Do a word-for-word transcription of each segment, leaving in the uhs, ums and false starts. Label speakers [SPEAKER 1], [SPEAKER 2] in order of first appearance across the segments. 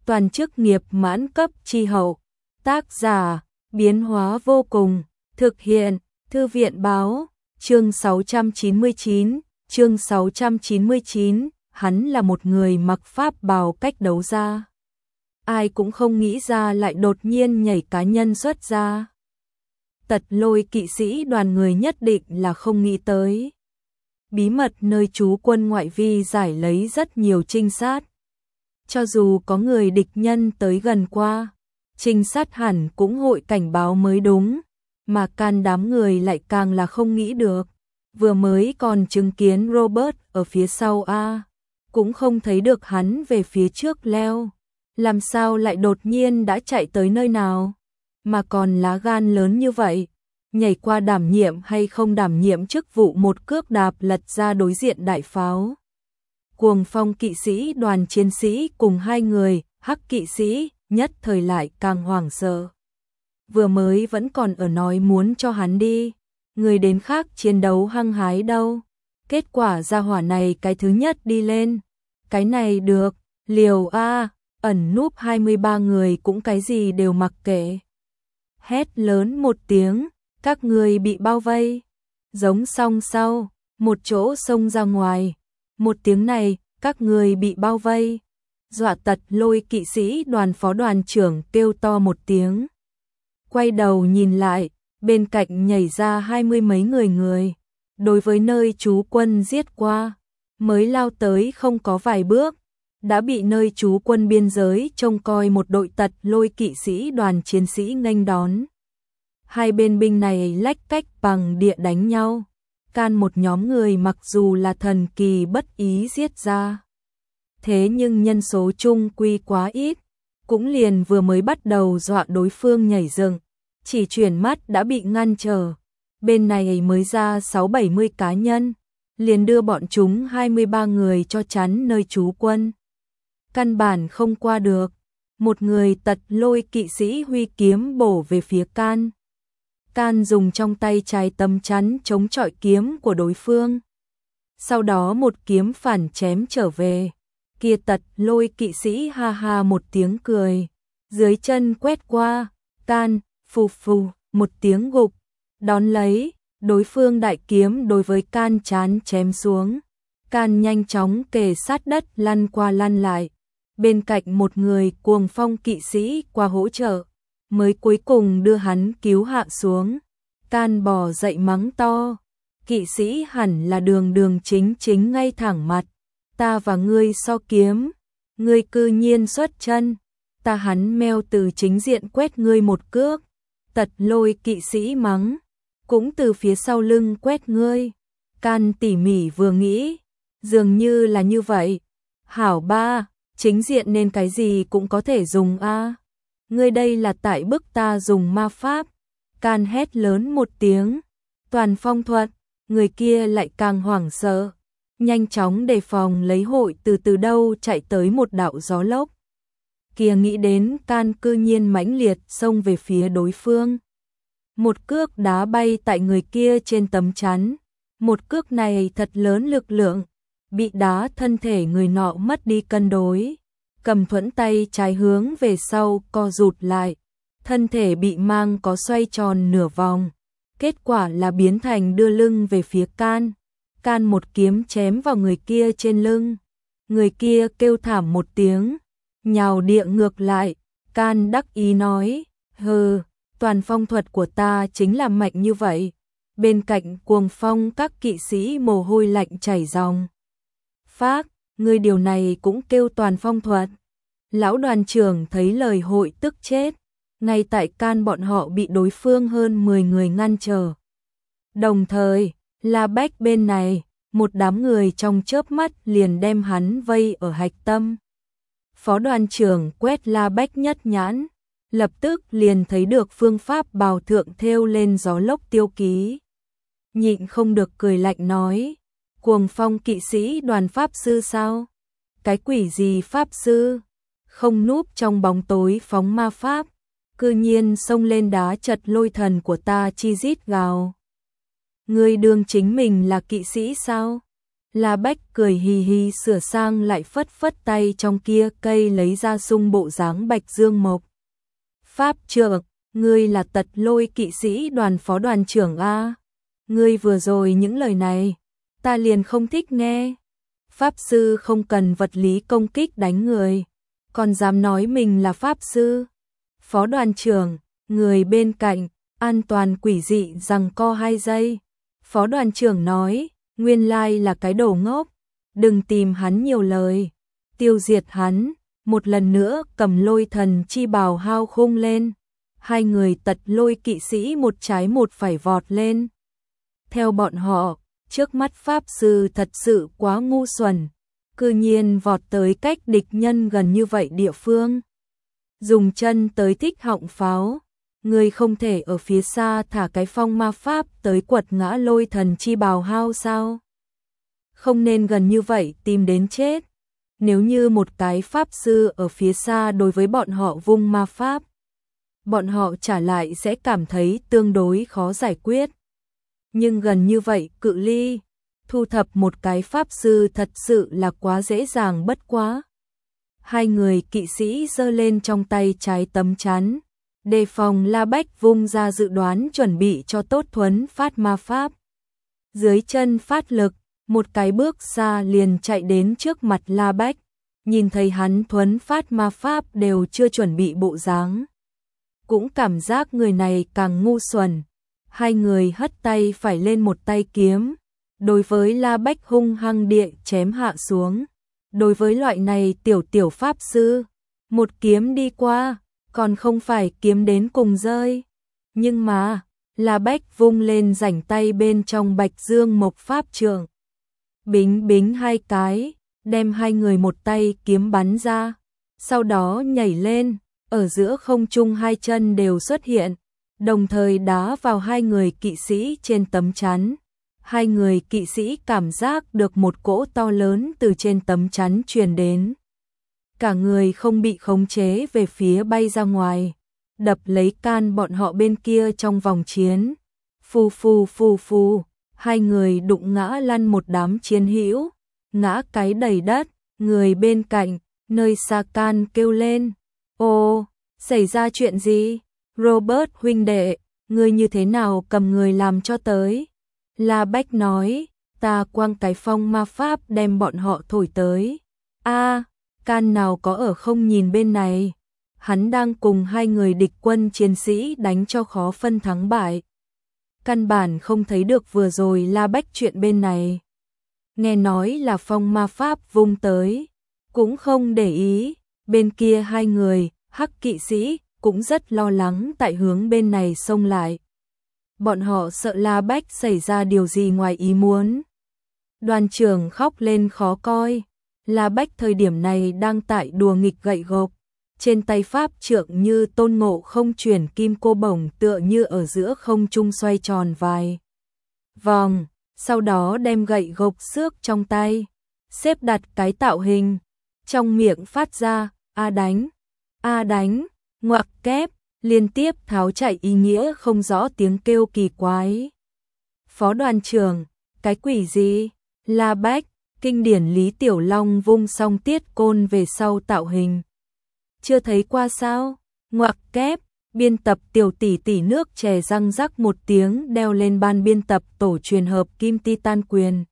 [SPEAKER 1] toàn chức nghiệp mãn cấp chi hậu. Tác giả, biến hóa vô cùng, thực hiện, Thư viện báo, chương sáu trăm chín mươi chín, chương sáu trăm chín mươi chín, hắn là một người mặc pháp bào cách đấu ra. Ai cũng không nghĩ ra lại đột nhiên nhảy cá nhân xuất ra. Tật Lôi kỵ sĩ đoàn người nhất định là không nghĩ tới. Bí mật nơi trú quân ngoại vi giải lấy rất nhiều trinh sát. Cho dù có người địch nhân tới gần qua, trinh sát hẳn cũng hội cảnh báo mới đúng, mà can đám người lại càng là không nghĩ được. Vừa mới còn chứng kiến Robert ở phía sau A, cũng không thấy được hắn về phía trước leo. Làm sao lại đột nhiên đã chạy tới nơi nào, mà còn lá gan lớn như vậy, nhảy qua đảm nhiệm hay không đảm nhiệm chức vụ một cước đạp lật ra đối diện đại pháo. Cuồng Phong kỵ sĩ đoàn chiến sĩ cùng hai người, Hắc kỵ sĩ, nhất thời lại càng hoảng sợ. Vừa mới vẫn còn ở nói muốn cho hắn đi, người đến khác chiến đấu hăng hái đâu. Kết quả ra hỏa này cái thứ nhất đi lên. Cái này được, liều a, ẩn núp hai mươi ba người cũng cái gì đều mặc kệ. Hét lớn một tiếng, các người bị bao vây. Giống song sau, một chỗ xông ra ngoài. Một tiếng này, các người bị bao vây. Dọa Tật Lôi kỵ sĩ đoàn phó đoàn trưởng kêu to một tiếng. Quay đầu nhìn lại, bên cạnh nhảy ra hai mươi mấy người người. Đối với nơi trú quân giết qua, mới lao tới không có vài bước, đã bị nơi trú quân biên giới trông coi một đội Tật Lôi kỵ sĩ đoàn chiến sĩ nghênh đón. Hai bên binh này lách cách bằng địa đánh nhau, can một nhóm người mặc dù là thần kỳ bất ý giết ra. Thế nhưng nhân số chung quy quá ít, cũng liền vừa mới bắt đầu dọa đối phương nhảy dựng, chỉ chuyển mắt đã bị ngăn trở. Bên này mới ra sáu bảy mươi cá nhân, liền đưa bọn chúng hai mươi ba người cho chắn nơi trú quân. Căn bản không qua được, một người Tật Lôi kỵ sĩ huy kiếm bổ về phía can. Can dùng trong tay trái tấm chắn chống chọi kiếm của đối phương. Sau đó một kiếm phản chém trở về. Kia Tật Lôi kỵ sĩ ha ha một tiếng cười, dưới chân quét qua, can, phù phù, một tiếng gục, đón lấy, đối phương đại kiếm đối với can chán chém xuống. Can nhanh chóng kề sát đất lăn qua lăn lại, bên cạnh một người Cuồng Phong kỵ sĩ qua hỗ trợ, mới cuối cùng đưa hắn cứu hạ xuống. Can bò dậy mắng to, kỵ sĩ hẳn là đường đường chính chính ngay thẳng mặt. Ta và ngươi so kiếm, ngươi cư nhiên xuất chân, ta hắn meo từ chính diện quét ngươi một cước. Tật Lôi kỵ sĩ mắng, cũng từ phía sau lưng quét ngươi. Can tỉ mỉ vừa nghĩ, dường như là như vậy. Hảo ba, chính diện nên cái gì cũng có thể dùng a. Ngươi đây là tại bức ta dùng ma pháp. Can hét lớn một tiếng, toàn phong thuật, người kia lại càng hoảng sợ. Nhanh chóng đề phòng lấy hội từ từ đâu chạy tới một đạo gió lốc. Kia nghĩ đến can cư nhiên mãnh liệt xông về phía đối phương. Một cước đá bay tại người kia trên tấm chắn. Một cước này thật lớn lực lượng, bị đá thân thể người nọ mất đi cân đối. Cầm thuẫn tay trái hướng về sau co rụt lại. Thân thể bị mang có xoay tròn nửa vòng. Kết quả là biến thành đưa lưng về phía can. Can một kiếm chém vào người kia trên lưng. Người kia kêu thảm một tiếng, nhào địa ngược lại. Can đắc ý nói, hừ, toàn phong thuật của ta chính là mạnh như vậy. Bên cạnh Cuồng Phong các kỵ sĩ mồ hôi lạnh chảy ròng. Phác, người điều này cũng kêu toàn phong thuật. Lão đoàn trưởng thấy lời hội tức chết. Ngay tại can bọn họ bị đối phương hơn mười người ngăn trở. Đồng thời, La Bách bên này, một đám người trong chớp mắt liền đem hắn vây ở hạch tâm. Phó đoàn trưởng quét La Bách nhất nhãn, lập tức liền thấy được phương pháp bào thượng thêu lên gió lốc tiêu ký. Nhịn không được cười lạnh nói, Cuồng Phong kỵ sĩ đoàn pháp sư sao? Cái quỷ gì pháp sư? Không núp trong bóng tối phóng ma pháp, cư nhiên xông lên đá chật lôi thần của ta chi rít gào. Ngươi đương chính mình là kỵ sĩ sao? La Bách cười hì hì sửa sang lại phất phất tay trong kia cây lấy ra sung bộ dáng Bạch Dương Mộc. Pháp trưởng, ngươi là Tật Lôi kỵ sĩ đoàn phó đoàn trưởng a? Ngươi vừa rồi những lời này, ta liền không thích nghe. Pháp sư không cần vật lý công kích đánh người, còn dám nói mình là pháp sư. Phó đoàn trưởng, người bên cạnh, an toàn quỷ dị giằng co hai giây. Phó đoàn trưởng nói, nguyên lai là cái đồ ngốc, đừng tìm hắn nhiều lời, tiêu diệt hắn. Một lần nữa cầm lôi thần chi bào hao khung lên, hai người Tật Lôi kỵ sĩ một trái một phải vọt lên. Theo bọn họ, trước mắt pháp sư thật sự quá ngu xuẩn, cư nhiên vọt tới cách địch nhân gần như vậy địa phương. Dùng chân tới thích họng pháo, người không thể ở phía xa thả cái phong ma pháp tới quật ngã lôi thần chi bào hao sao? Không nên gần như vậy tìm đến chết. Nếu như một cái pháp sư ở phía xa đối với bọn họ vung ma pháp, bọn họ trả lại sẽ cảm thấy tương đối khó giải quyết. Nhưng gần như vậy cự ly, thu thập một cái pháp sư thật sự là quá dễ dàng bất quá. Hai người kỵ sĩ giơ lên trong tay trái tấm chắn, đề phòng La Bách vung ra dự đoán chuẩn bị cho tốt thuấn phát ma pháp. Dưới chân phát lực, một cái bước xa liền chạy đến trước mặt La Bách, nhìn thấy hắn thuấn phát ma pháp đều chưa chuẩn bị bộ dáng. Cũng cảm giác người này càng ngu xuẩn. Hai người hất tay phải lên một tay kiếm, đối với La Bách hung hăng địa chém hạ xuống. Đối với loại này tiểu tiểu pháp sư, một kiếm đi qua, còn không phải kiếm đến cùng rơi. Nhưng mà, La Bách vung lên rảnh tay bên trong Bạch Dương Mộc pháp trượng. Bính bính hai cái, đem hai người một tay kiếm bắn ra, sau đó nhảy lên, ở giữa không trung hai chân đều xuất hiện, đồng thời đá vào hai người kỵ sĩ trên tấm chắn. Hai người kỵ sĩ cảm giác được một cỗ to lớn từ trên tấm chắn truyền đến. Cả người không bị khống chế về phía bay ra ngoài, đập lấy can bọn họ bên kia trong vòng chiến. Phù phù phù phù, hai người đụng ngã lăn một đám chiến hữu, ngã cái đầy đất, người bên cạnh, nơi xa can kêu lên. Ô, xảy ra chuyện gì? Robert huynh đệ, ngươi như thế nào cầm người làm cho tới? La Bách nói, ta quăng cái phong ma pháp đem bọn họ thổi tới. A, can nào có ở không nhìn bên này. Hắn đang cùng hai người địch quân chiến sĩ đánh cho khó phân thắng bại. Căn bản không thấy được vừa rồi La Bách chuyện bên này. Nghe nói là phong ma pháp vung tới, cũng không để ý. Bên kia hai người, hắc kỵ sĩ, cũng rất lo lắng tại hướng bên này xông lại. Bọn họ sợ La Bách xảy ra điều gì ngoài ý muốn. Đoàn trưởng khóc lên khó coi. La Bách thời điểm này đang tại đùa nghịch gậy gộc. Trên tay pháp trượng như Tôn Ngộ Không chuyển kim cô bổng tựa như ở giữa không trung xoay tròn vài vòng. Sau đó đem gậy gộc xước trong tay, xếp đặt cái tạo hình. Trong miệng phát ra, a đánh, a đánh, ngoặc kép. Liên tiếp tháo chạy ý nghĩa không rõ tiếng kêu kỳ quái. Phó đoàn trưởng, cái quỷ gì? La Bách, kinh điển Lý Tiểu Long vung xong tiết côn về sau tạo hình. Chưa thấy qua sao? Ngoặc kép, biên tập tiểu tỷ tỷ nước chè răng rắc một tiếng đeo lên ban biên tập tổ truyền hợp kim titan quyền.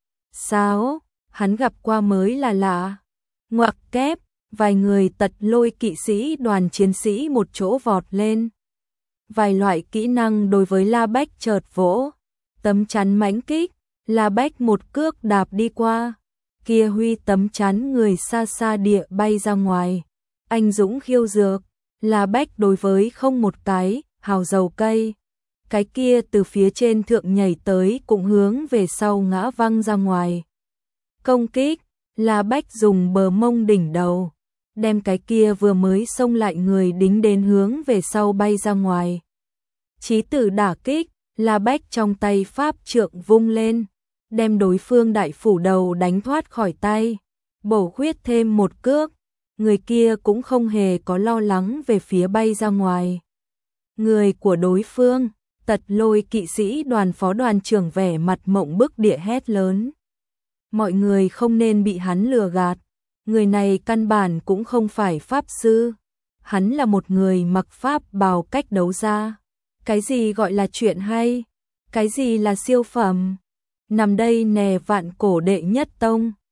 [SPEAKER 1] Sao? Hắn gặp qua mới là lạ. Ngoặc kép. Vài người Tật Lôi kỵ sĩ đoàn chiến sĩ một chỗ vọt lên. Vài loại kỹ năng đối với La Bách chợt vỗ. Tấm chắn mãnh kích, La Bách một cước đạp đi qua. Kia huy tấm chắn người xa xa địa bay ra ngoài. Anh dũng khiêu dược, La Bách đối với không một cái, hào dầu cây. Cái kia từ phía trên thượng nhảy tới cũng hướng về sau ngã văng ra ngoài. Công kích, La Bách dùng bờ mông đỉnh đầu. Đem cái kia vừa mới xông lại người đính đến hướng về sau bay ra ngoài. Chí tử đả kích, La Bách trong tay pháp trượng vung lên, đem đối phương đại phủ đầu đánh thoát khỏi tay, bổ khuyết thêm một cước, người kia cũng không hề có lo lắng về phía bay ra ngoài. Người của đối phương, Tật Lôi kỵ sĩ đoàn phó đoàn trưởng vẻ mặt mộng bức địa hét lớn. mọi người không nên bị hắn lừa gạt. Người này căn bản cũng không phải pháp sư. Hắn là một người mặc pháp bào cách đấu ra. Cái gì gọi là chuyện hay? Cái gì là siêu phẩm? Nằm đây nè vạn cổ đệ nhất tông.